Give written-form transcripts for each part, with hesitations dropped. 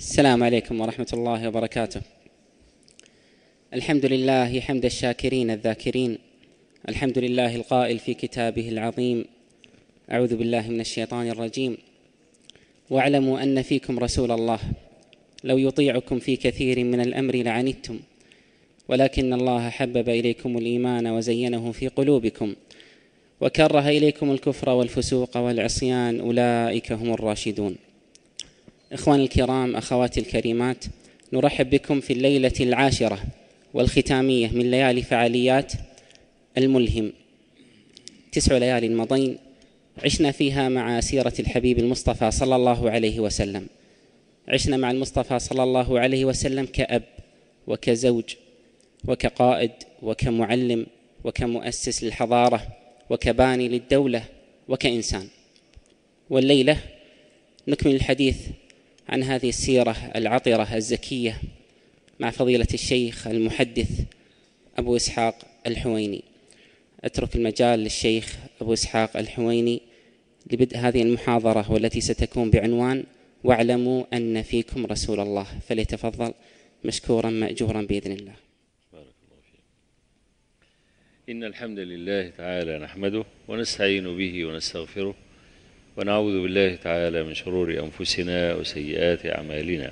السلام عليكم ورحمة الله وبركاته. الحمد لله حمد الشاكرين الذاكرين. الحمد لله القائل في كتابه العظيم: أعوذ بالله من الشيطان الرجيم. واعلموا أن فيكم رسول الله لو يطيعكم في كثير من الأمر لعنتم ولكن الله حبب إليكم الإيمان وزينه في قلوبكم وكره إليكم الكفر والفسوق والعصيان أولئك هم الراشدون. إخواني الكرام، أخواتي الكريمات، نرحب بكم في الليلة العاشرة والختامية من ليالي فعاليات الملهم. 9 ليال مضين عشنا فيها مع سيرة الحبيب المصطفى صلى الله عليه وسلم. عشنا مع المصطفى صلى الله عليه وسلم كأب وكزوج وكقائد وكمعلم وكمؤسس للحضارة وكباني للدولة وكإنسان. والليلة نكمل الحديث عن هذه السيرة العطرة الزكية مع فضيلة الشيخ المحدث أبو إسحاق الحويني. أترك المجال للشيخ أبو إسحاق الحويني لبدء هذه المحاضرة والتي ستكون بعنوان: واعلموا أن فيكم رسول الله. فليتفضل مشكورا مأجورا بإذن الله. بارك الله فيك. إن الحمد لله تعالى نحمده ونستعين به ونستغفره ونعوذ بالله تعالى من شرور أنفسنا وسيئات أعمالنا.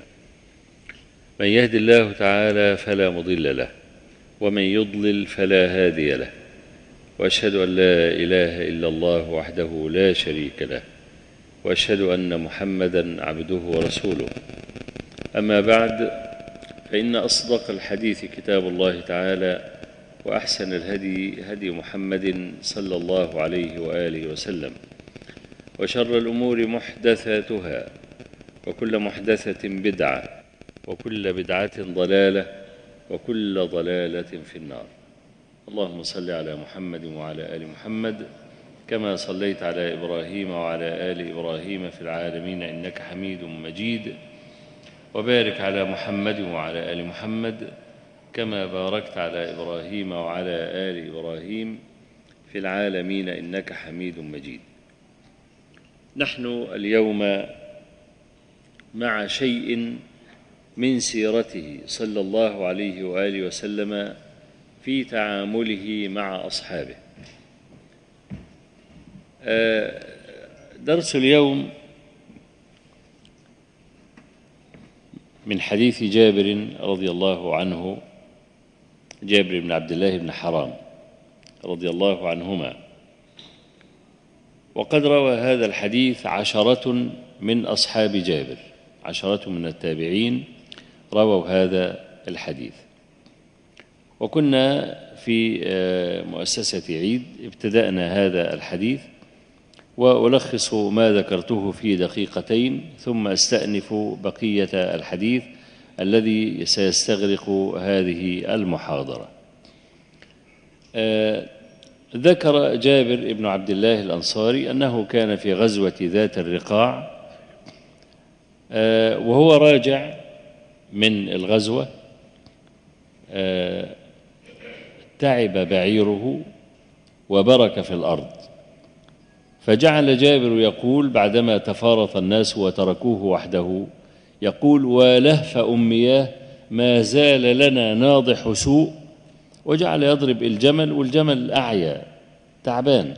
من يهد الله تعالى فلا مضل له ومن يضلل فلا هادي له، وأشهد أن لا إله إلا الله وحده لا شريك له، وأشهد أن محمدا عبده ورسوله. أما بعد، فإن أصدق الحديث كتاب الله تعالى، وأحسن الهدي هدي محمد صلى الله عليه وآله وسلم، وشر الأمور محدثاتها، وكل محدثة بدعة، وكل بدعة ضلالة، وكل ضلالة في النار. اللهم صل على محمد وعلى آل محمد كما صليت على إبراهيم وعلى آل إبراهيم في العالمين إنك حميد مجيد، وبارك على محمد وعلى آل محمد كما باركت على إبراهيم وعلى آل إبراهيم في العالمين إنك حميد مجيد. نحن اليوم مع شيء من سيرته صلى الله عليه وآله وسلم في تعامله مع أصحابه. درس اليوم من حديث جابر رضي الله عنه، جابر بن عبد الله بن حرام رضي الله عنهما. وقد روى هذا الحديث 10 من أصحاب جابر، 10 من التابعين رووا هذا الحديث. وكنا في مؤسسة عيد ابتدأنا هذا الحديث، وألخص ما ذكرته في دقيقتين ثم أستأنف بقية الحديث الذي سيستغرق هذه المحاضرة. ذكر جابر بن عبد الله الأنصاري أنه كان في غزوة ذات الرقاع، وهو راجع من الغزوة تعب بعيره وبرك في الأرض، فجعل جابر يقول بعدما تفارط الناس وتركوه وحده، يقول: ولهف أمياه ما زال لنا ناضح سوء، وجعل يضرب الجمل والجمل أعيا تعبان.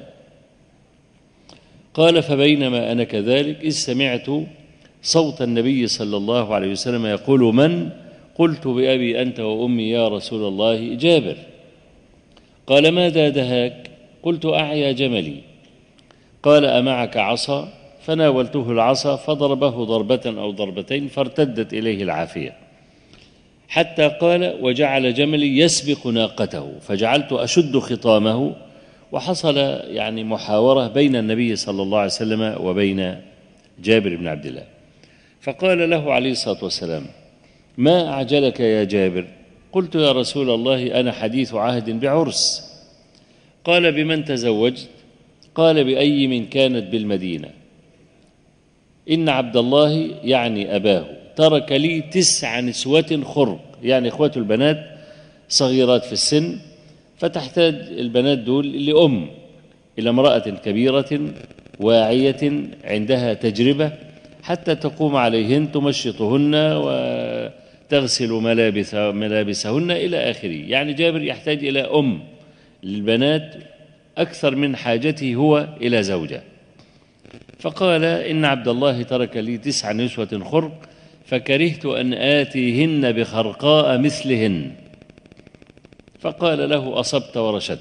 قال: فبينما أنا كذلك إذ سمعت صوت النبي صلى الله عليه وسلم يقول: من؟ قلت: بأبي أنت وأمي يا رسول الله، جابر. قال: ماذا دهاك؟ قلت: أعيا جملي. قال: أمعك عصا؟ فناولته العصا فضربه ضربة أو ضربتين فارتدت إليه العافية، حتى قال: وجعل جملي يسبق ناقته، فجعلت أشد خطامه. وحصل يعني محاورة بين النبي صلى الله عليه وسلم وبين جابر بن عبد الله. فقال له عليه الصلاة والسلام: ما أعجلك يا جابر؟ قلت: يا رسول الله أنا حديث عهد بعرس. قال: بمن تزوجت؟ قال: بأي من كانت بالمدينة. إن عبد الله يعني أباه ترك لي 9 نسوة خرق، يعني إخوته البنات صغيرات في السن، فتحتاج البنات دول لأم، إلى امرأة كبيرة واعية عندها تجربة حتى تقوم عليهن تمشطهن وتغسل ملابسهن إلى آخره. يعني جابر يحتاج إلى أم للبنات أكثر من حاجته هو إلى زوجة. فقال إن عبد الله ترك لي 9 نسوة خرق فكرهت أن آتيهن بخرقاء مثلهن. فقال له أصبت ورشدت.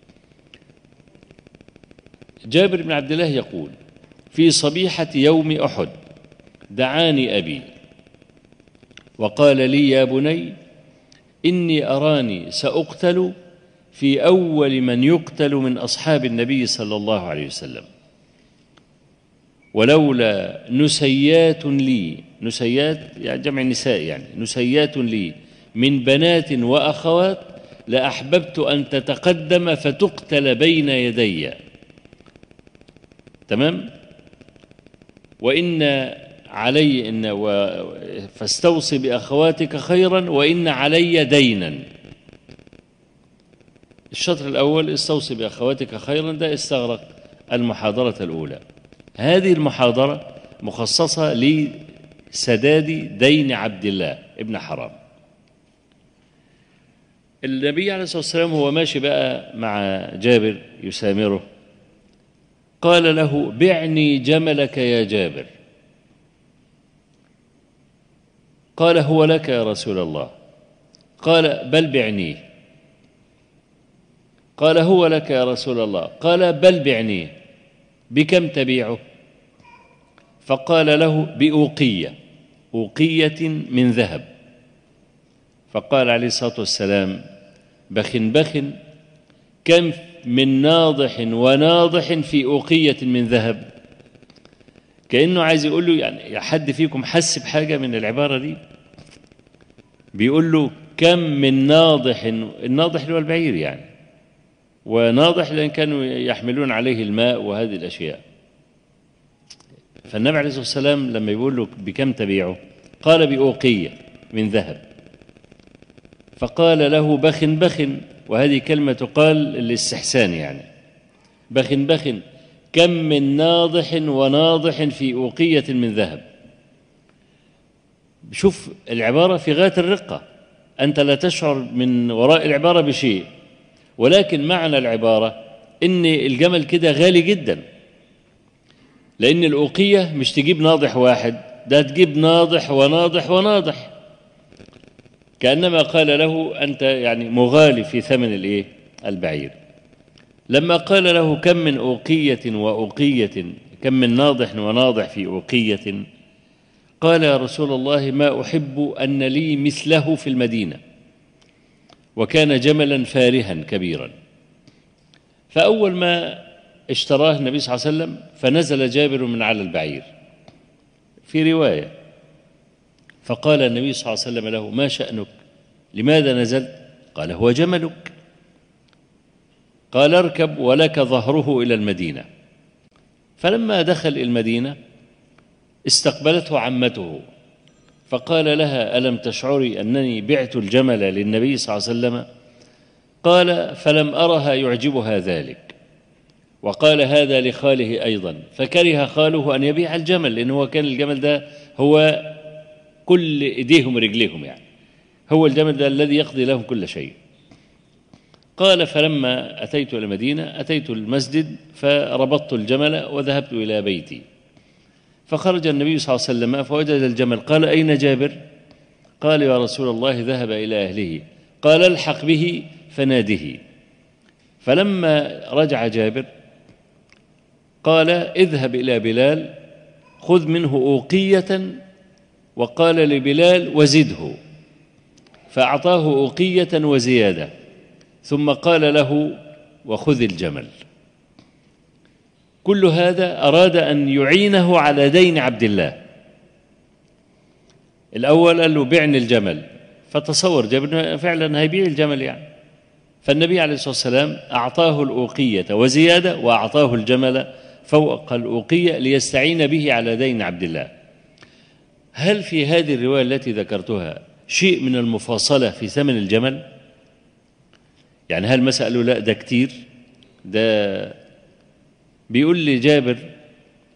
جابر بن عبد الله يقول في صبيحة يوم أحد دعاني أبي وقال لي يا بني إني أراني سأقتل في أول من يقتل من أصحاب النبي صلى الله عليه وسلم، ولولا نسيات لي، نسيات يعني جمع نساء، يعني نسيات لي من بنات وأخوات لأحببت أن تتقدم فتقتل بين يدي. تمام. وإن علي فاستوصي بأخواتك خيرا وإن علي دينا. الشطر الأول استوصي بأخواتك خيرا ده استغرق المحاضرة الأولى. هذه المحاضرة مخصصة لسداد دين عبد الله ابن حرام. النبي عليه الصلاة والسلام هو ماشي بقى مع جابر يسامره قال له بعني جملك يا جابر. قال هو لك يا رسول الله. قال بل بعنيه. قال هو لك يا رسول الله. قال بل بعنيه. بكم تبيعه؟ فقال له بأوقية، أوقية من ذهب. فقال عليه الصلاة والسلام بخ بخ كم من ناضح وناضح في أوقية من ذهب. كأنه عايز يقول له يعني حد فيكم حس بحاجة من العبارة دي؟ بيقول له كم من ناضح، الناضح اللي هو البعير يعني، وناضح لأن كانوا يحملون عليه الماء وهذه الأشياء. فالنبي عليه الصلاة والسلام لما يقول له بكم تبيعه قال بأوقية من ذهب. فقال له بخ بخ، وهذه كلمة تقال للاستحسان يعني، بخ بخ كم من ناضح وناضح في أوقية من ذهب. شوف العبارة في غاية الرقة، أنت لا تشعر من وراء العبارة بشيء، ولكن معنى العبارة إن الجمل كده غالي جدا، لأن الأوقية مش تجيب ناضح واحد، ده تجيب ناضح وناضح وناضح. كأنما قال له أنت يعني مغالي في ثمن البعير. لما قال له كم من أوقية وأوقية، كم من ناضح وناضح في أوقية، قال يا رسول الله ما أحب أن لي مثله في المدينة، وكان جملا فارها كبيرا. فأول ما اشتراه النبي صلى الله عليه وسلم فنزل جابر من على البعير في رواية، فقال النبي صلى الله عليه وسلم له ما شأنك؟ لماذا نزلت؟ قال هو جملك. قال اركب ولك ظهره إلى المدينة. فلما دخل المدينة استقبلته عمته فقال لها ألم تشعري أنني بعت الجمل للنبي صلى الله عليه وسلم؟ قال فلم أرها يعجبها ذلك. وقال هذا لخاله أيضا، فكره خاله أن يبيع الجمل، لأنه هو كان الجمل ده هو كل إيديهم ورجليهم، يعني هو الجمل ده الذي يقضي لهم كل شيء. قال فلما أتيت إلى المدينة أتيت المسجد فربطت الجمل وذهبت إلى بيتي، فخرج النبي صلى الله عليه وسلم فوجد الجمل. قال أين جابر؟ قال يا رسول الله ذهب إلى أهله. قال الحق به فناده. فلما رجع جابر قال اذهب إلى بلال خذ منه أوقية، وقال لبلال وزده، فأعطاه أوقية وزيادة، ثم قال له وخذ الجمل. كل هذا أراد أن يعينه على دين عبد الله. الأول قال له بعني الجمل، فتصور جابر فعلا هيبيع الجمل يعني. فالنبي عليه الصلاة والسلام أعطاه الأوقية وزيادة، وأعطاه الجمل فوق الأوقية ليستعين به على دين عبد الله. هل في هذه الرواية التي ذكرتها شيء من المفاصلة في ثمن الجمل؟ يعني هل مثلا قالوا لا ده كتير؟ ده بيقول لي جابر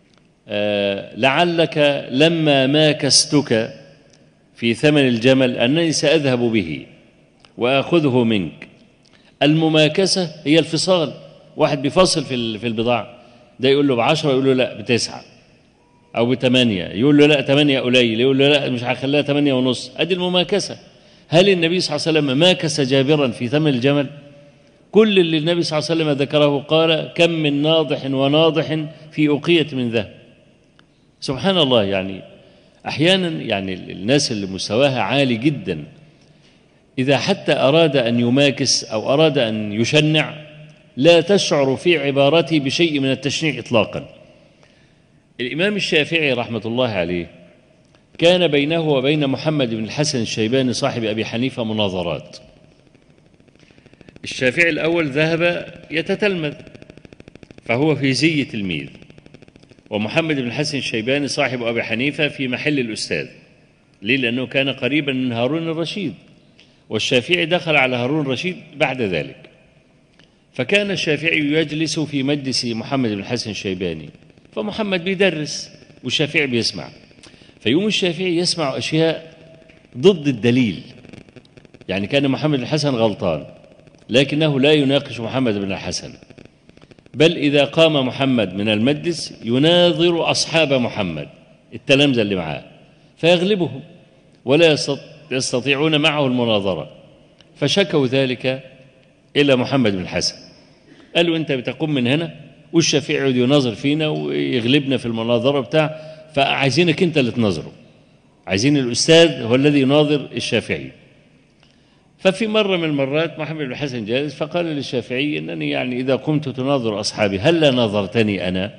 لعلك لما ماكستك في ثمن الجمل أنني سأذهب به وأخذه منك. المماكسة هي الفصال، واحد بيفصل في البضاعة، ده يقول له ب10 يقول له لا ب9 أو ب8، يقول له لا 8 قليل، يقول له لا مش هخليها 8.5. أدي المماكسة. هل النبي صلى الله عليه وسلم ماكس جابرا في ثمن الجمل؟ كل اللي النبي صلى الله عليه وسلم ذكره قال كم من ناضح وناضح في أقية من ذهب. سبحان الله. يعني أحيانا يعني الناس اللي مستواها عالي جدا إذا حتى أراد أن يماكس أو أراد أن يشنع لا تشعر في عبارته بشيء من التشنيع إطلاقا. الإمام الشافعي رحمة الله عليه كان بينه وبين محمد بن الحسن الشيباني صاحب أبي حنيفة مناظرات. الشافعي الأول ذهب يتتلمذ فهو في زي تلميذ، ومحمد بن الحسن الشيباني صاحب أبي حنيفة في محل الأستاذ. ليه؟ لأنه كان قريبا من هارون الرشيد، والشافعي دخل على هارون الرشيد بعد ذلك. فكان الشافعي يجلس في مجلس محمد بن الحسن الشيباني، فمحمد بيدرس والشافعي بيسمع، فيوم الشافعي يسمع أشياء ضد الدليل. يعني كان محمد بن الحسن غلطان لكنه لا يناقش محمد بن الحسن، بل إذا قام محمد من المجلس يناظر أصحاب محمد التلامذة اللي معاه فيغلبهم ولا يستطيعون معه المناظرة. فشكوا ذلك إلى محمد بن الحسن، قالوا أنت بتقوم من هنا والشافعي يقعد يناظر فينا ويغلبنا في المناظرة بتاع، فعايزينك أنت اللي تناظره، عايزين الأستاذ هو الذي يناظر الشافعي. ففي مرة من المرات محمد بن الحسن جالس فقال للشافعي إنني يعني إذا قمت تناظر أصحابي هل ناظرتني أنا؟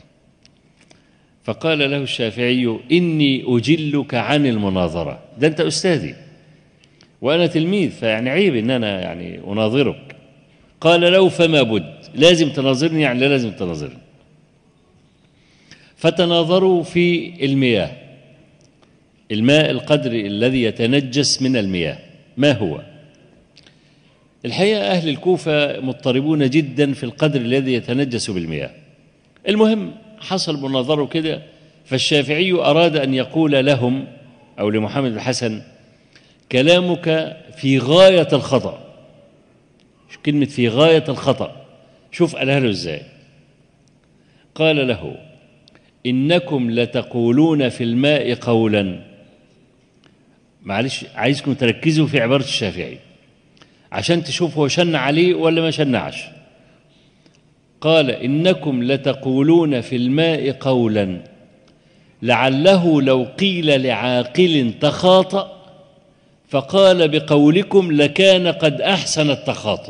فقال له الشافعي إني أجلك عن المناظرة، ده أنت أستاذي وأنا تلميذ، فيعني عيب إن أنا يعني أناظرك. قال له فما بد، لازم تناظرني، يعني لازم تناظرني. فتناظروا في المياه، الماء القدر الذي يتنجس من المياه ما هو؟ الحقيقة أهل الكوفة مضطربون جدا في القدر الذي يتنجس بالمياه. المهم حصل مناظرة كده، فالشافعي أراد أن يقول لهم أو لمحمد بن الحسن كلامك في غاية الخطأ. كلمة في غاية الخطأ شوف قالها له إزاي. قال له إنكم لتقولون في الماء قولا، معلش عايزكم تركزوا في عبارة الشافعي عشان تشوف هو شنع عليه ولا ما شنعش. قال إنكم لتقولون في الماء قولا لعله لو قيل لعاقل تخاطأ فقال بقولكم لكان قد أحسن التخاطؤ.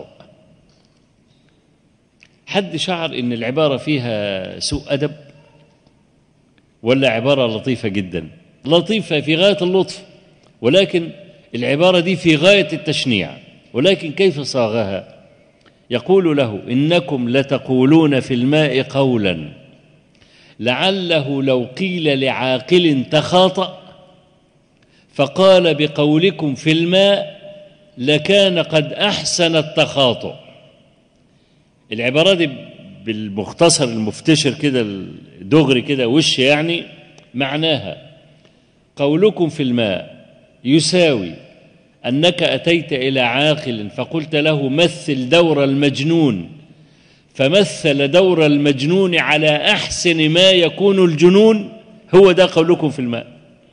حد شعر إن العبارة فيها سوء أدب ولا عبارة لطيفة جدا؟ لطيفة في غاية اللطف، ولكن العبارة دي في غاية التشنيع. ولكن كيف صاغها؟ يقول له إنكم لتقولون في الماء قولا لعله لو قيل لعاقل تخاطأ فقال بقولكم في الماء لكان قد أحسن التخاطؤ. العبارة دي بالمختصر المفتشر كده دغري كده وش يعني معناها قولكم في الماء يساوي أنك أتيت إلى عاقل فقلت له مثل دور المجنون، فمثل دور المجنون على أحسن ما يكون الجنون، هو ده قولكم في الماء.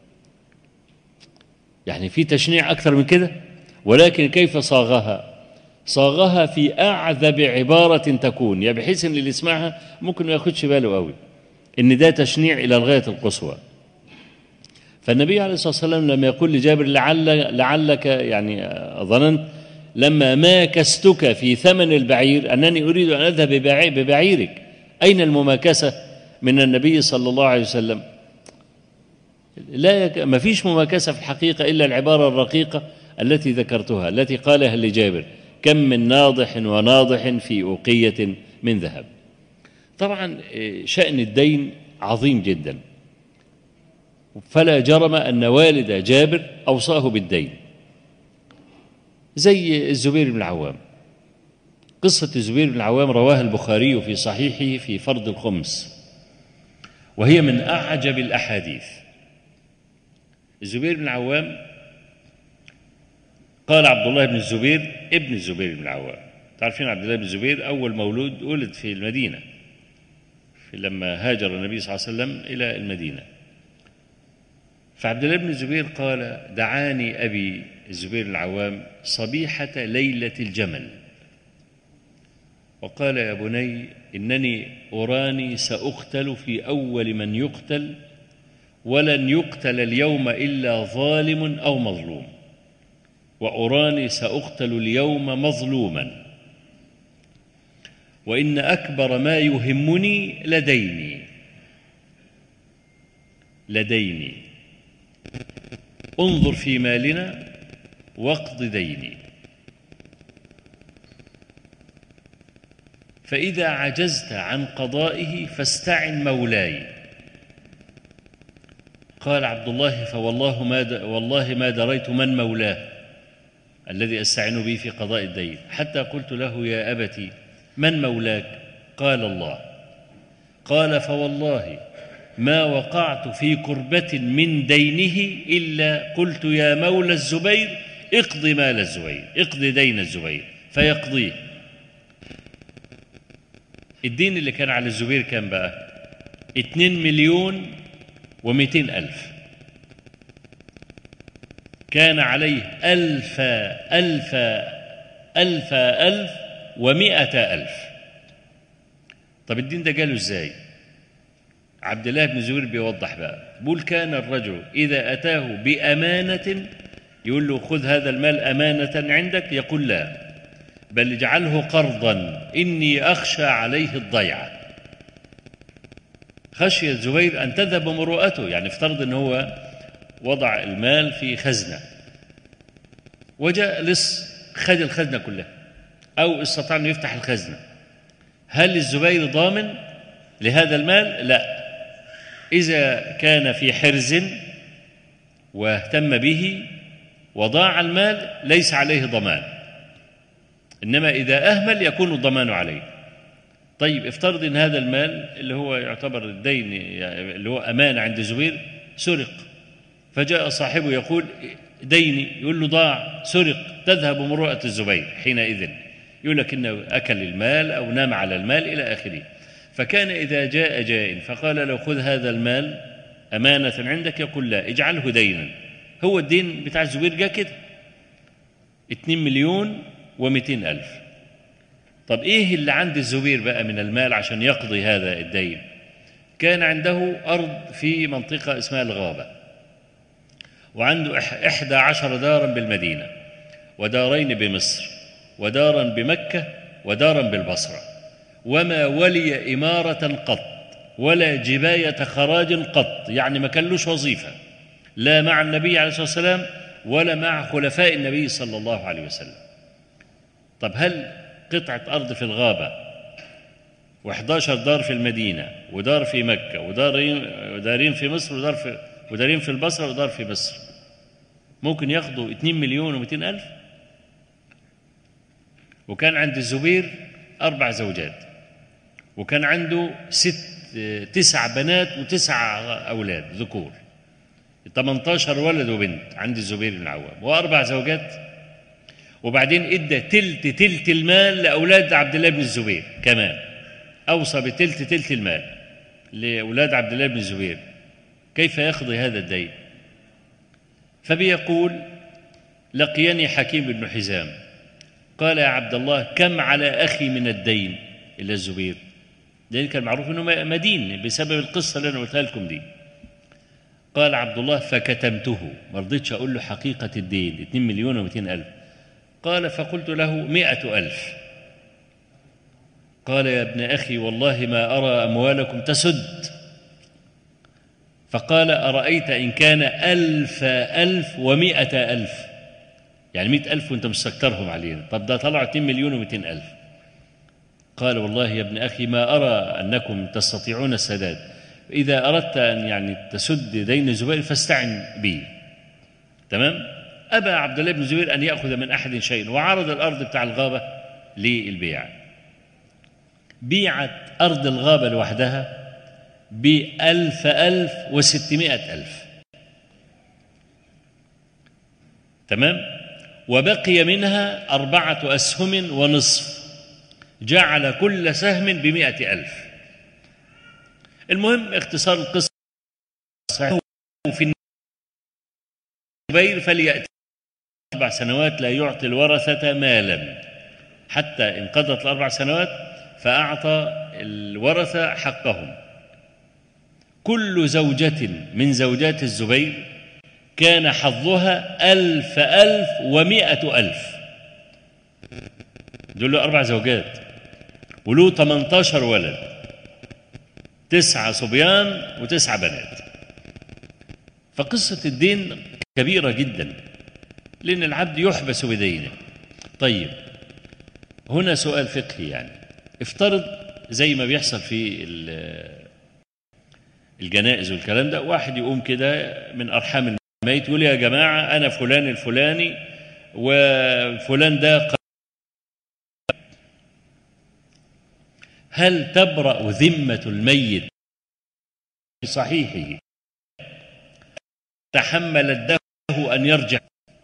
يعني في تشنيع أكثر من كده، ولكن كيف صاغها؟ صاغها في أعذب عبارة تكون، يعني بحيث أن اللي يسمعها ممكن ما ياخدش باله قوي إن ده تشنيع إلى الغاية القصوى. فالنبي عليه الصلاة والسلام لما يقول لجابر لعلك يعني ظننت لما ماكستك في ثمن البعير أنني أريد أن أذهب ببعيرك، أين المماكسة من النبي صلى الله عليه وسلم؟ لا، ما فيش مماكسة في الحقيقة إلا العبارة الرقيقة التي ذكرتها التي قالها لجابر كم من ناضح وناضح في أوقية من ذهب. طبعا شأن الدين عظيم جدا، فلا جرم أن والد جابر أوصاه بالدين، زي الزبير بن العوام. قصة الزبير بن العوام رواها البخاري في صحيحه في فرض الخمس، وهي من أعجب الأحاديث. الزبير بن العوام، قال عبد الله بن الزبير ابن الزبير بن العوام، تعرفين عبد الله بن الزبير أول مولود ولد في المدينة لما هاجر النبي صلى الله عليه وسلم إلى المدينة. فعبد الله بن الزبير قال: دعاني أبي الزبير العوام صبيحة ليلة الجمل وقال: يا بني، إنني أراني سأقتل في أول من يقتل، ولن يقتل اليوم إلا ظالم أو مظلوم، وأراني سأقتل اليوم مظلوما، وإن أكبر ما يهمني لديني، انظر في مالنا واقض ديني، فإذا عجزت عن قضائه فاستعن مولاي. قال عبد الله: والله ما دريت من مولاه الذي أستعين به في قضاء الدين، حتى قلت له: يا أبتي، من مولاك؟ قال: الله. قال: فوالله ما وقعت في كربة من دينه إلا قلت: يا مولى الزبير، اقض مال الزبير، اقض دين الزبير، فيقضيه. الدين اللي كان على الزبير كان بقى 2,200,000. كان عليه 1,100,000. طب الدين ده جاله ازاي؟ عبد الله بن الزبير بيوضح بقى، بيقول: كان الرجل إذا أتاه بأمانة، يقول له: خذ هذا المال أمانة عندك، يقول: لا، بل اجعله قرضا، إني أخشى عليه الضيعة. خشي الزبير أن تذهب مروءته، يعني افترض أنه هو وضع المال في خزنة وجاء لص خد الخزنة كلها، أو استطاع أن يفتح الخزنة، هل الزبير ضامن لهذا المال؟ لا. إذا كان في حرز واهتم به وضاع المال ليس عليه ضمان، إنما إذا أهمل يكون الضمان عليه. طيب افترض أن هذا المال اللي هو يعتبر الدين، اللي هو أمانة عند الزبير، سرق، فجاء صاحبه يقول: ديني، يقول له: ضاع، سرق، تذهب مروءة الزبير حينئذ، يقول لك إنه أكل المال أو نام على المال إلى آخره. فكان إذا جاء جائن فقال له: خذ هذا المال أمانة عندك، يقول: لا، اجعله دينا. هو الدين بتاع الزبير جاء كده 2,200,000. طب إيه اللي عند الزبير بقى من المال عشان يقضي هذا الدين؟ كان عنده أرض في منطقة اسمها الغابة، وعنده 11 دارا بالمدينة، ودارين بمصر، ودارا بمكة، ودارا بالبصرة، وما ولي إمارة قط ولا جباية خراج قط، يعني ما كانلوش وظيفة لا مع النبي عليه الصلاة والسلام ولا مع خلفاء النبي صلى الله عليه وسلم. طب هل قطعة أرض في الغابة و11 دار في المدينة ودار في مكة ودارين في مصر ودارين في البصرة ودار في مصر ممكن ياخدوا 2,200,000؟ وكان عند الزبير 4 زوجات، وكان عنده 9 بنات و9 أولاد ذكور، 18 ولد وبنت عند الزبير بن العوام، و4 زوجات. وبعدين ادى تلت المال لأولاد عبد الله بن الزبير، كمان أوصى بتلت المال لأولاد عبد الله بن الزبير. كيف يقضي هذا الدين؟ فبيقول: لقيني حكيم بن حزام قال: يا عبد الله، كم على أخي من الدين إلى الزبير؟ لأن كان معروف أنه مدين بسبب القصة اللي أنا قلتها لكم دي. قال عبد الله: فكتمته، ما رضيتش أقول له حقيقة الدين 2,200,000. قال: فقلت له 100,000. قال: يا ابن أخي، والله ما أرى أموالكم تسد. فقال: أرأيت إن كان 1,000 و100,000، يعني 100,000 وأنت مستكترهم علينا، طب ده طلع 2,200,000. قال: والله يا ابن أخي ما أرى أنكم تستطيعون السداد، إذا أردت أن يعني تسد دين الزبير فاستعن بي. تمام؟ أبى عبد الله بن الزبير أن يأخذ من أحد شيء، وعرض الأرض بتاع الغابة للبيع. بيعت أرض الغابة لوحدها ب1000 و600,000. تمام؟ وبقي منها 4 أسهم ونصف، جعل كل سهم ب100,000. المهم اختصار القصة في الزبير فليأتي 4 سنوات لا يعطي الورثة مالا، حتى انقضت ال4 سنوات فأعطى الورثة حقهم. كل زوجة من زوجات الزبير كان حظها 1000 و100,000. دول له 4 زوجات وله 18 ولد، 9 صبيان و9 بنات. فقصة الدين كبيرة جدا، لأن العبد يحبس بدينه. طيب هنا سؤال فقهي، يعني افترض زي ما بيحصل في الجنائز والكلام ده، واحد يقوم كده من أرحام الميت يقول يا جماعة أنا فلان الفلاني وفلان ده، هل تبرأ ذمة الميت بصحيحه تحمل الدفع أن يرجع؟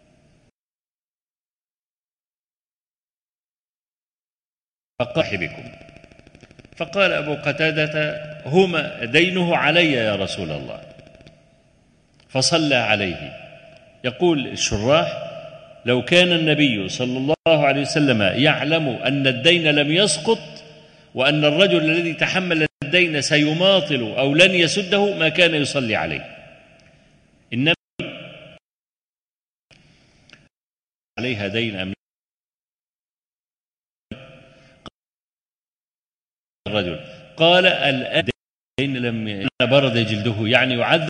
بكم. فقال أبو قتادة هما دينه علي يا رسول الله، فصلى عليه. يقول الشراح لو كان النبي صلى الله عليه وسلم يعلم أن الدين لم يسقط وأن الرجل الذي تحمل الدين سيماطل أو لن يسده ما كان يصلي عليه. إنما عليها دين أم الرجل؟ قال الدين لم برد جلده، يعني يعذب.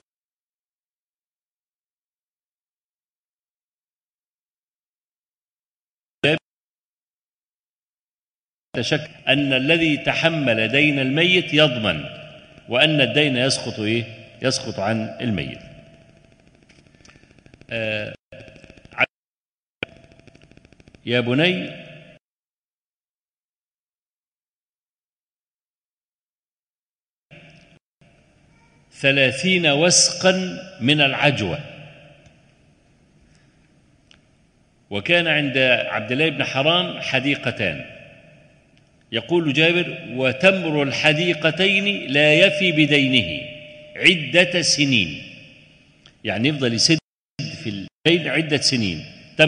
شك أن الذي تحمل دين الميت يضمن، وأن الدين يسقط يسقط عن الميت. يا بني ثلاثين وسقا من العجوة. وكان عند عبد الله بن حرام حديقتان، يقول جابر وتمر الحديقتين لا يفي بدينه عدة سنين، يعني يفضل يسد في الدين عدة سنين.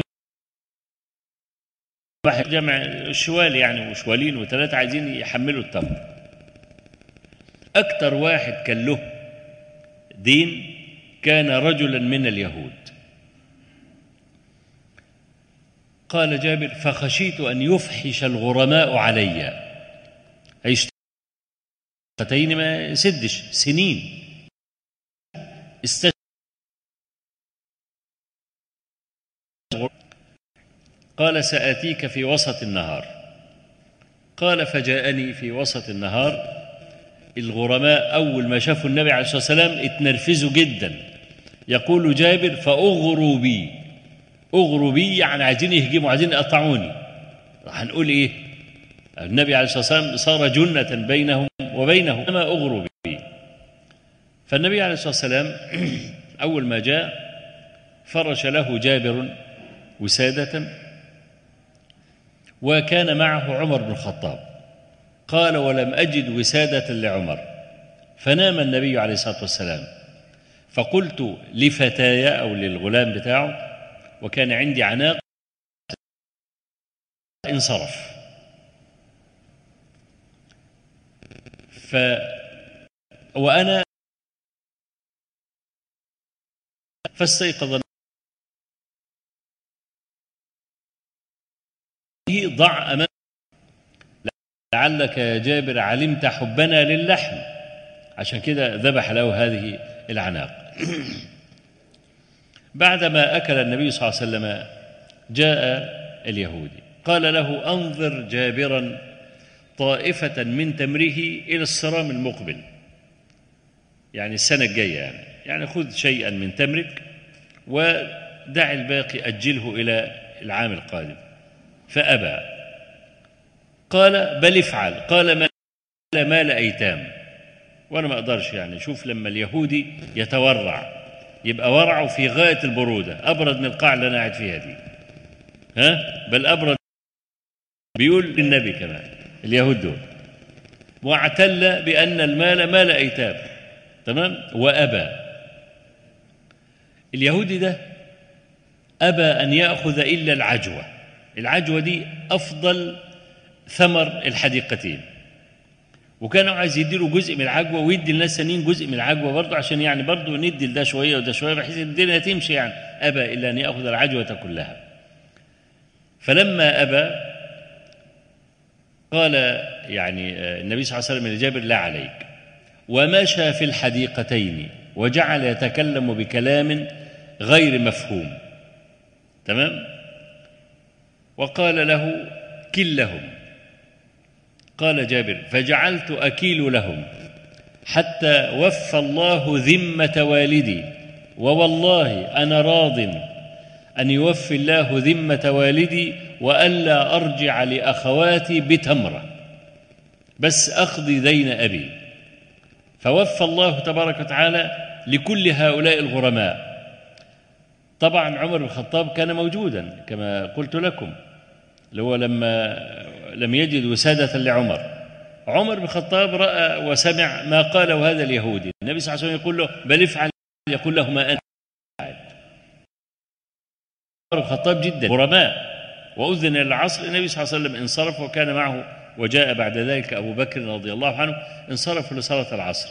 جمع الشوال يعني وشوالين وثلاثة عايزين يحملوا التمر. أكثر واحد كان له دين كان رجلا من اليهود. قال جابر فخشيت أن يفحش الغرماء علي، عيشتين ما يسدش سنين. قال سآتيك في وسط النهار. قال فجاءني في وسط النهار. الغرماء أول ما شافوا النبي عليه الصلاة والسلام اتنرفزوا جدا. يقول جابر فأغروا بي. أغروا بي يعني عايزين يهجموا، عايزين يقطعوني. هنقول إيه؟ النبي عليه الصلاة والسلام صار جنة بينهم وبينه، ما أغروا بي. فالنبي عليه الصلاة والسلام أول ما جاء فرش له جابر وسادة، وكان معه عمر بن الخطاب. قال ولم أجد وسادة لعمر، فنام النبي عليه الصلاة والسلام. فقلت لفتايا أو للغلام بتاعه، وكان عندي عناق، انصرف. وأنا فاستيقظ ضع أمام لعلك يا جابر علمت حبنا للحم، عشان كده ذبح له هذه العناق. بعدما أكل النبي صلى الله عليه وسلم جاء اليهودي قال له أنظر جابرا طائفة من تمره إلى الصرام المقبل، يعني السنة الجاية، يعني خذ شيئا من تمرك ودع الباقي أجله إلى العام القادم. فأبى. قال بل افعل. قال مال أيتام. وأنا ما أقدرش يعني. شوف لما اليهودي يتورع يبقى ورعه في غاية البرودة، أبرد من القاعة اللي أنا قاعد فيها دي، بل أبرد. بيقول للنبي كمان اليهود دول، واعتل بأن المال مال أيتام، تمام، وأبى. اليهودي ده أبى أن يأخذ إلا العجوة. العجوة دي أفضل ثمر الحديقتين، وكانوا عايز يديله جزء من العجوة ويدي الناس ثانيين جزء من العجوة برضه، عشان يعني برضه ندي لده شوية وده شوية بحيث الدنيا تمشي يعني. أبى إلا أن يأخذ العجوة كلها. فلما أبى قال يعني النبي صلى الله عليه وسلم لجابر: لا عليك. ومشى في الحديقتين وجعل يتكلم بكلام غير مفهوم، تمام، وقال له: كلهم. قال جابر: فجعلت أكيل لهم حتى وفى الله ذمة والدي، ووالله أنا راض أن يوفي الله ذمة والدي وألا أرجع لأخواتي بتمرة، بس أقضي دين أبي. فوفى الله تبارك وتعالى لكل هؤلاء الغرماء. طبعا عمر بن الخطاب كان موجودا كما قلت لكم، اللي هو لما لم يجد وسادة لعمر، عمر بن الخطاب رأى وسمع ما قاله هذا اليهودي. النبي صلى الله عليه وسلم يقول له: بل افعل. يقول له: ما أنت فاعل. عمر بن الخطاب جدا غرماء. وأذن للعصر، النبي صلى الله عليه وسلم انصرف وكان معه، وجاء بعد ذلك أبو بكر رضي الله عنه، انصرفوا لصلاة العصر.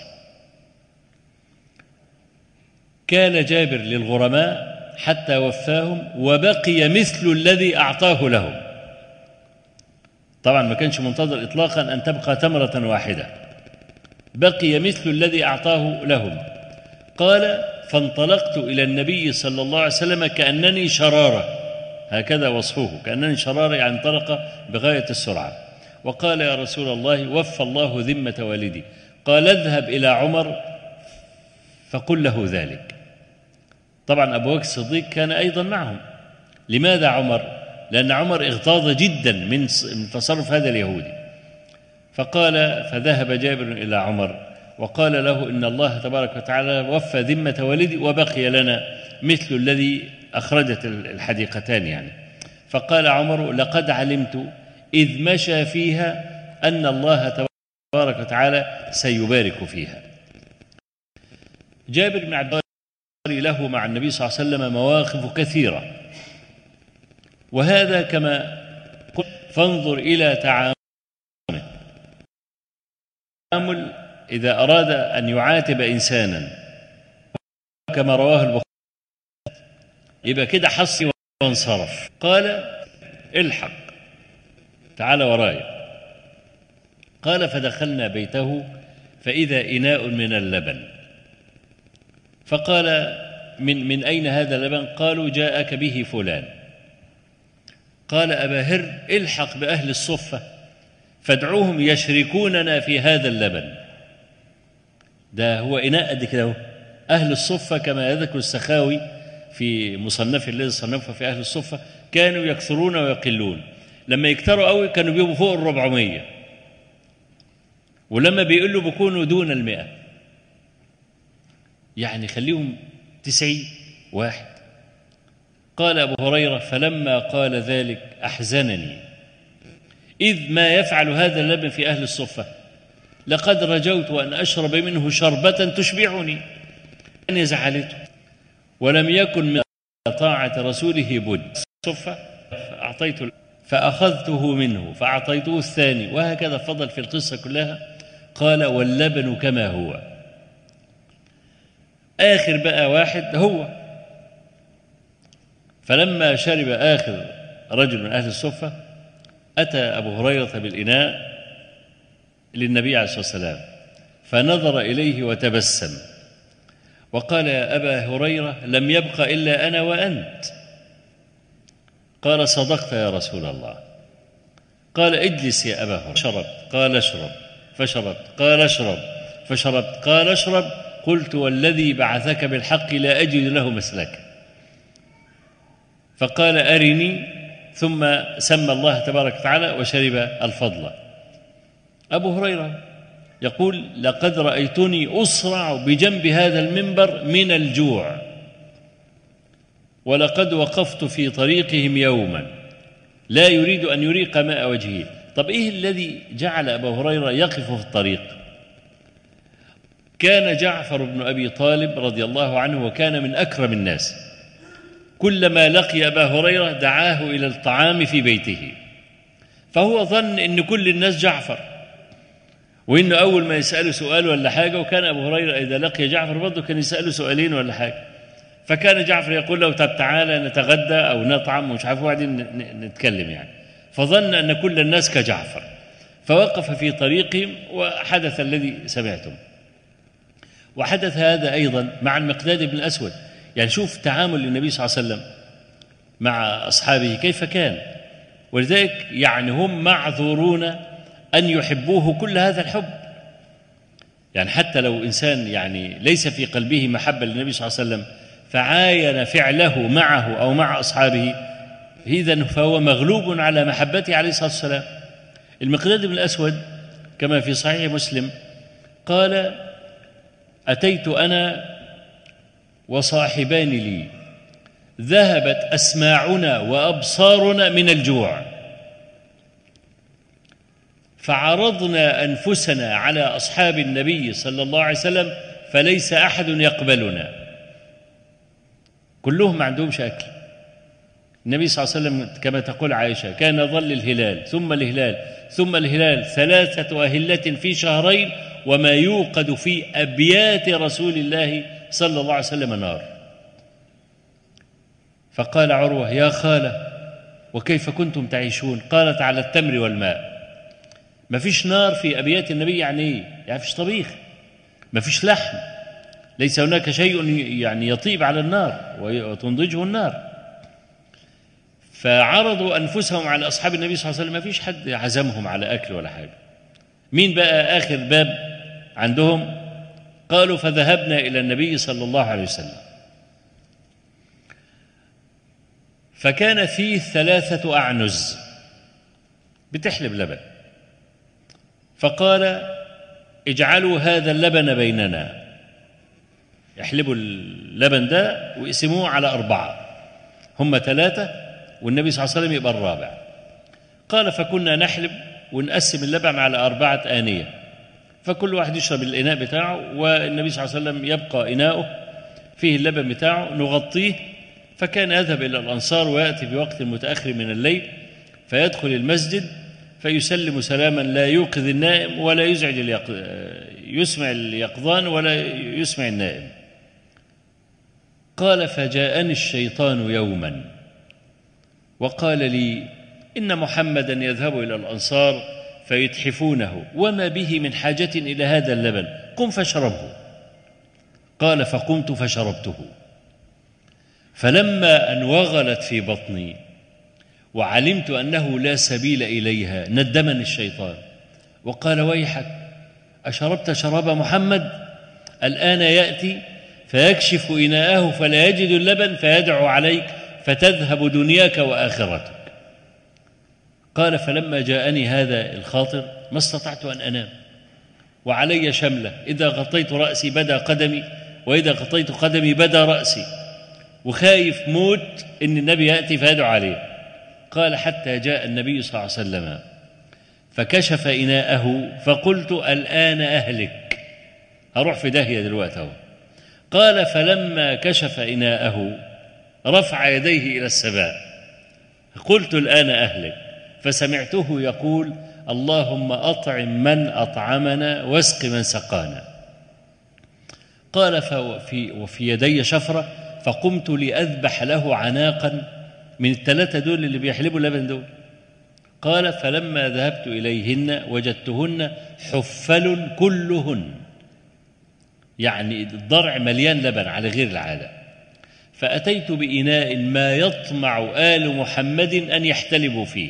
كان جابر للغرماء حتى وفاهم، وبقي مثل الذي أعطاه لهم. طبعا ما كانش منتظر إطلاقا أن تبقى تمرة واحدة، بقي مثل الذي أعطاه لهم. قال: فانطلقت إلى النبي صلى الله عليه وسلم كأنني شرارة، هكذا وصفه، كأنني شرارة يعني انطلق بغاية السرعة. وقال: يا رسول الله، وفى الله ذمة والدي. قال: اذهب إلى عمر فقل له ذلك. طبعا أبو بكر الصديق كان أيضا معهم. لماذا عمر؟ لأن عمر اغتاظ جدا من تصرف هذا اليهودي. فقال: فذهب جابر إلى عمر وقال له: إن الله تبارك وتعالى وفى ذمة والدي وبقي لنا مثل الذي أخرجت الحديقتان يعني. فقال عمر: لقد علمت إذ مشى فيها أن الله تبارك وتعالى سيبارك فيها. جابر بن عبد الله له مع النبي صلى الله عليه وسلم مواقف كثيرة، وهذا كما قلت فانظر إلى تعامله. إذا أراد أن يعاتب إنسانا كما رواه البخاري يبقى كده حصي وانصرف. قال: الحق، تعال ورايا. قال: فدخلنا بيته فإذا إناء من اللبن. فقال: من أين هذا اللبن؟ قالوا: جاءك به فلان. قال: أبا هر، الحق بأهل الصفة فادعوهم يشركوننا في هذا اللبن. ده هو إناء قد كده. أهل الصفة كما يذكر السخاوي في مصنف الذي صنفه في أهل الصفة كانوا يكثرون ويقلون. لما يكتروا قوي كانوا بيبقوا فوق 400، ولما بيقلوا بيكونوا دون 100، يعني خليهم 90 واحد. قال أبو هريرة: فلما قال ذلك أحزنني، إذ ما يفعل هذا اللبن في أهل الصفة، لقد رجوت أن أشرب منه شربة تشبعني. أن زعلته ولم يكن من طاعة رسوله بد. الصفة فأخذته منه فأعطيته الثاني، وهكذا فضل في القصة كلها. قال: واللبن كما هو. آخر بقى واحد هو. فلما شرب آخر رجل من أهل الصفة أتى أبو هريرة بالإناء للنبي عليه الصلاة والسلام، فنظر إليه وتبسم وقال: يا أبا هريرة، لم يبق إلا أنا وأنت. قال: صدقت يا رسول الله. قال: اجلس يا أبا هريرة. شربت. قال: اشرب. فشربت. قال: اشرب. فشربت. قال: اشرب. قلت: والذي بعثك بالحق لا أجد له مسلكا. فقال: أرني. ثم سمى الله تبارك وتعالى وشرب الفضل. أبو هريرة يقول: لقد رأيتني أصرع بجنب هذا المنبر من الجوع، ولقد وقفت في طريقهم يوما لا يريد أن يريق ماء وجهه. طب إيه الذي جعل أبا هريرة يقف في الطريق؟ كان جعفر بن أبي طالب رضي الله عنه وكان من أكرم الناس، كلما لقي أبا هريرة دعاه إلى الطعام في بيته، فهو ظن إن كل الناس جعفر، وإنه أول ما يسأله سؤال ولا حاجة، وكان أبو هريرة إذا لقي جعفر برضه كان يسأله سؤالين ولا حاجة، فكان جعفر يقول له: طب تعالى نتغدى أو نطعم ومش عارف، وبعدين نتكلم يعني. فظن أن كل الناس كجعفر، فوقف في طريقهم، وحدث الذي سمعتم. وحدث هذا أيضا مع المقداد بن الأسود. يعني شوف تعامل النبي صلى الله عليه وسلم مع أصحابه كيف كان، ولذلك يعني هم معذورون أن يحبوه كل هذا الحب. يعني حتى لو إنسان يعني ليس في قلبه محبة للنبي صلى الله عليه وسلم فعاين فعله معه أو مع أصحابه، إذن فهو مغلوب على محبته عليه الصلاة والسلام. المقداد بن الأسود كما في صحيح مسلم قال: أتيت أنا وصاحبان لي ذهبت أسماعنا وأبصارنا من الجوع، فعرضنا أنفسنا على أصحاب النبي صلى الله عليه وسلم فليس أحد يقبلنا، كلهم ما عندهمش أكل. النبي صلى الله عليه وسلم كما تقول عائشة كان ظل الهلال ثم الهلال ثم الهلال 3 أهلة في شهرين، وما يوقد في أبيات رسول الله صلى الله عليه وسلم نار. فقال عروة: يا خالة وكيف كنتم تعيشون؟ قالت: على التمر والماء. ما فيش نار في أبيات النبي يعني إيه؟ يعني فيش طبيخ، ما فيش لحم، ليس هناك شيء يعني يطيب على النار وتنضجه النار. فعرضوا أنفسهم على أصحاب النبي صلى الله عليه وسلم، ما فيش حد عزمهم على أكل ولا حاجة. مين بقى آخر باب عندهم؟ قالوا: فذهبنا إلى النبي صلى الله عليه وسلم، فكان فيه 3 أعنز بتحلب لبن، فقال: اجعلوا هذا اللبن بيننا، يحلبوا اللبن ده ويقسموه على 4، هم 3 والنبي صلى الله عليه وسلم يبقى الرابع. قال: فكنا نحلب ونقسم اللبن على 4 آنية، فكل واحد يشرب الإناء بتاعه، والنبي صلى الله عليه وسلم يبقى إناؤه فيه اللبن بتاعه نغطيه. فكان يذهب إلى الأنصار ويأتي في وقت متأخر من الليل فيدخل المسجد فيسلم سلاما لا يوقظ النائم ولا يسمع اليقظان ولا يسمع النائم. قال: فجاءني الشيطان يوما وقال لي: إن محمدا يذهب إلى الأنصار فيتحفونه وما به من حاجة إلى هذا اللبن، قم فاشربه. قال: فقمت فشربته، فلما أن وغلت في بطني وعلمت أنه لا سبيل إليها ندمني الشيطان وقال: ويحك، أشربت شراب محمد؟ الآن يأتي فيكشف إناءه فلا يجد اللبن فيدعو عليك فتذهب دنياك وآخرتك. قال: فلما جاءني هذا الخاطر ما استطعت أن أنام، وعلي شملة، إذا غطيت رأسي بدا قدمي، وإذا غطيت قدمي بدا رأسي، وخايف موت إن النبي يأتي فيدعو عليه. قال: حتى جاء النبي صلى الله عليه وسلم فكشف إناءه فقلت: الآن أهلك، هروح في داهية دلوقتي أهو. قال: فلما كشف إناءه رفع يديه إلى السماء، قلت: الآن أهلك، فسمعته يقول: اللهم أطعم من أطعمنا واسق من سقانا. قال: وفي يدي شفرة، فقمت لأذبح له عناقا من ال3 دول اللي بيحلبوا اللبن دول. قال: فلما ذهبت إليهن وجدتهن حفل كلهن، يعني الضرع مليان لبن على غير العادة، فأتيت بإناء ما يطمع آل محمد أن يحتلبوا فيه،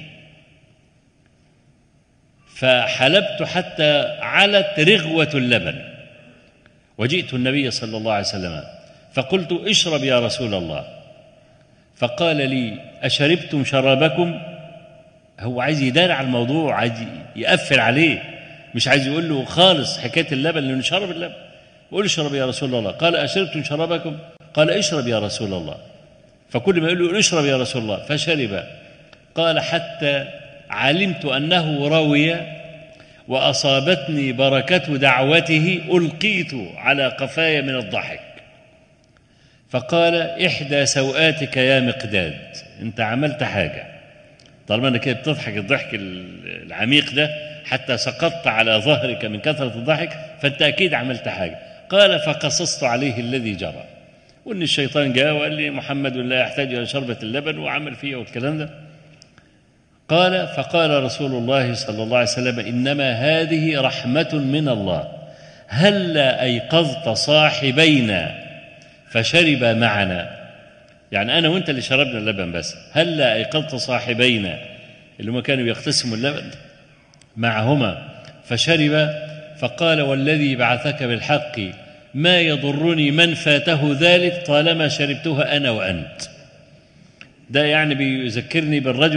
فحلبت حتى علت رغوة اللبن، وجئت النبي صلى الله عليه وسلم فقلت: اشرب يا رسول الله. فقال لي: أشربتم شرابكم؟ هو عايز يدار على الموضوع، عايز يقفل عليه، مش عايز يقول له خالص حكاية اللبن لأنه شرب اللبن. قول اشرب يا رسول الله. قال أشربتم شرابكم؟ قال اشرب يا رسول الله. فكل ما يقول له اشرب يا رسول الله فشرب. قال حتى علمت أنه روي وأصابتني بركة دعوته ألقيت على قفاي من الضحك. فقال إحدى سوآتك يا مقداد، أنت عملت حاجة طالما أنك كده بتضحك الضحك العميق ده حتى سقطت على ظهرك من كثرة الضحك، فأنت أكيد عملت حاجة. قال فقصصت عليه الذي جرى، وأن الشيطان جاء وقال لي محمد لا يحتاج إلى شربة اللبن وعمل فيه والكلام ده. قال فقال رسول الله صلى الله عليه وسلم إنما هذه رحمة من الله، هلا أيقظت صاحبينا فشرب معنا، يعني أنا وأنت اللي شربنا اللبن، بس هلا أيقظت صاحبينا اللي هم كانوا يقتسموا اللبن معهما فشرب. فقال والذي بعثك بالحق ما يضرني من فاته ذلك طالما شربتها أنا وأنت. ده يعني بيذكرني بالرجل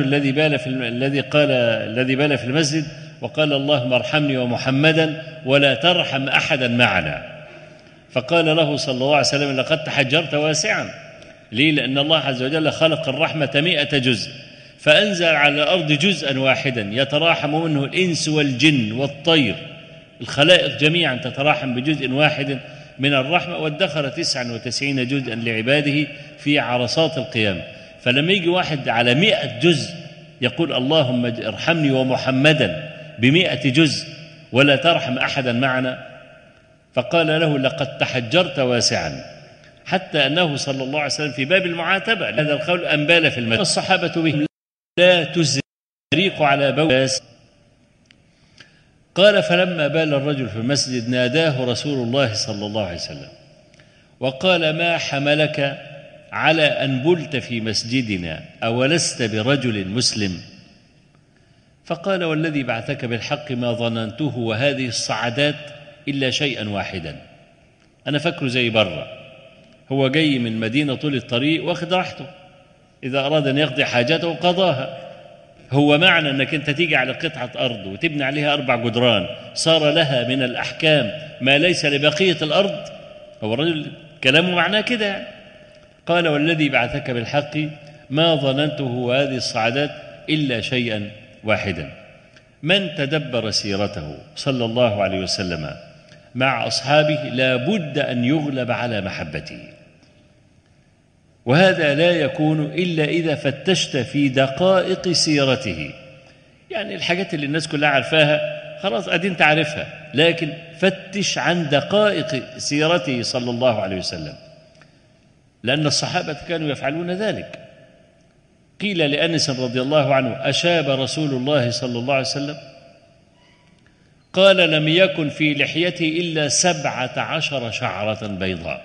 الذي بال في المسجد وقال اللهم ارحمني ومحمدا ولا ترحم أحدا معنا. فقال له صلى الله عليه وسلم لقد تحجرت واسعا. ليه؟ لأن الله عز وجل خلق الرحمة 100 جزء، فأنزل على الأرض جزءا واحدا يتراحم منه الإنس والجن والطير، الخلائق جميعا تتراحم بجزء واحد من الرحمة، وادخر 99 جزءا لعباده في عرصات القيامة. فلما يجي واحد على 100 جزء يقول اللهم ارحمني ومحمدا ب100 جزء ولا ترحم أحدا معنا، فقال له لقد تحجرت واسعا، حتى أنه صلى الله عليه وسلم في باب المعاتبة هذا القول أن بال في المسجد والصحابة بهم لا تزريق على بول. قال فلما بال الرجل في المسجد ناداه رسول الله صلى الله عليه وسلم وقال ما حملك على أن بلت في مسجدنا أولست برجل مسلم؟ فقال والذي بعثك بالحق ما ظننته وهذه الصعدات إلا شيئا واحدا، أنا فكره زي برا، هو جاي من مدينة طول الطريق واخد راحته، إذا أراد أن يقضي حاجته قضاها. هو معنى أنك أنت تيجي على قطعة أرض وتبني عليها 4 جدران صار لها من الأحكام ما ليس لبقية الأرض، هو الرجل كلامه معناه كده. قال والذي بعثك بالحق ما ظننته هذه الصعدات إلا شيئا واحدا. من تدبر سيرته صلى الله عليه وسلم مع أصحابه لا بد أن يغلب على محبته، وهذا لا يكون إلا إذا فتشت في دقائق سيرته. يعني الحاجات اللي الناس كلها عارفاها خلاص أدي أنت عارفها، لكن فتش عن دقائق سيرته صلى الله عليه وسلم، لأن الصحابة كانوا يفعلون ذلك. قيل لأنس رضي الله عنه أشاب رسول الله صلى الله عليه وسلم؟ قال لم يكن في لحيته إلا 17 شعرة بيضاء.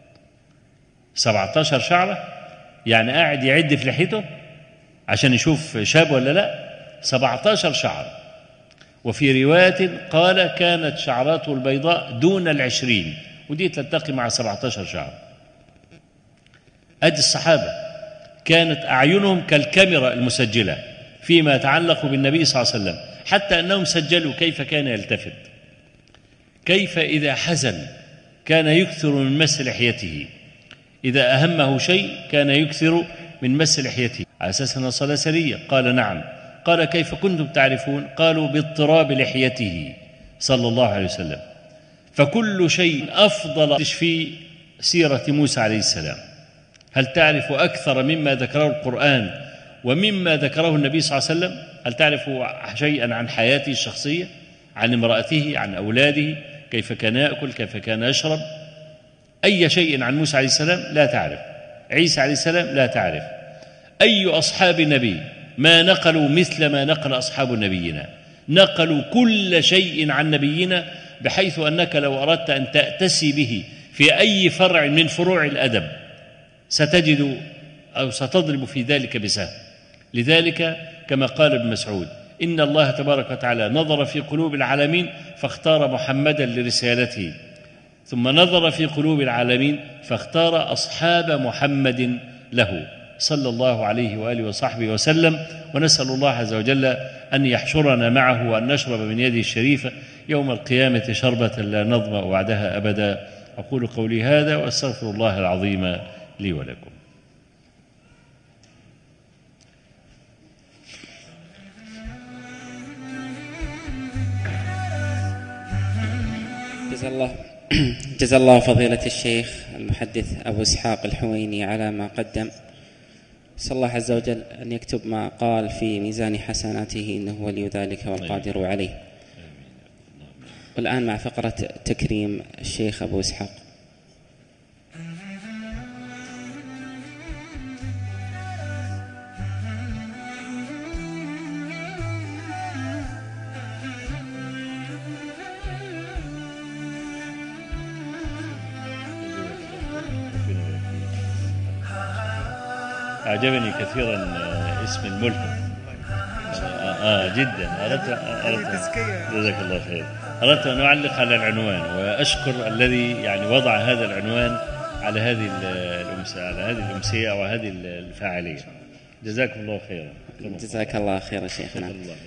17 شعرة يعني قاعد يعد في لحيته عشان يشوف شاب ولا لا. 17 شعرة. وفي رواية قال كانت شعراته البيضاء دون 20، ودي تلتقي مع 17 شعرة. أدي الصحابة كانت أعينهم كالكاميرا المسجلة فيما يتعلق بالنبي صلى الله عليه وسلم، حتى أنهم سجلوا كيف كان يلتفت، كيف إذا حزن كان يكثر من مس لحيته، إذا أهمه شيء كان يكثر من مس لحيته، على أساس أنها صلاة سرية. قال نعم. قال كيف كنتم تعرفون؟ قالوا باضطراب لحيته صلى الله عليه وسلم. فكل شيء أفضل في سيرة موسى عليه السلام. هل تعرف أكثر مما ذكره القرآن ومما ذكره النبي صلى الله عليه وسلم؟ هل تعرف شيئا عن حياته الشخصية، عن امرأته، عن أولاده، كيف كان يأكل، كيف كان يشرب؟ أي شيء عن موسى عليه السلام لا تعرف. عيسى عليه السلام لا تعرف. أي أصحاب النبي ما نقلوا مثل ما نقل أصحاب نبينا، نقلوا كل شيء عن نبينا، بحيث أنك لو أردت أن تأتسي به في أي فرع من فروع الأدب ستجد أو ستضرب في ذلك بسهم. لذلك كما قال ابن مسعود إن الله تبارك وتعالى نظر في قلوب العالمين فاختار محمدا لرسالته، ثم نظر في قلوب العالمين فاختار أصحاب محمد له صلى الله عليه وآله وصحبه وسلم. ونسأل الله عز وجل أن يحشرنا معه وأن نشرب من يده الشريفة يوم القيامة شربة لا نظمأ بعدها أبدا. أقول قولي هذا وأستغفر الله العظيم لي ولكم. جزا الله فضيلة الشيخ المحدث أبو إسحاق الحويني على ما قدم. أسأل الله عز وجل أن يكتب ما قال في ميزان حسناته إنه ولي ذلك والقادر عليه. والآن مع فقرة تكريم الشيخ أبو إسحاق. أعجبني كثيرا اسم الملهم. جدا جزاك الله خير. أردت أن أعلق على العنوان وأشكر الذي يعني وضع هذا العنوان على هذه الأمسية أو هذه الفعالية. جزاكم الله خيرا. جزاك الله خيرا شيخنا.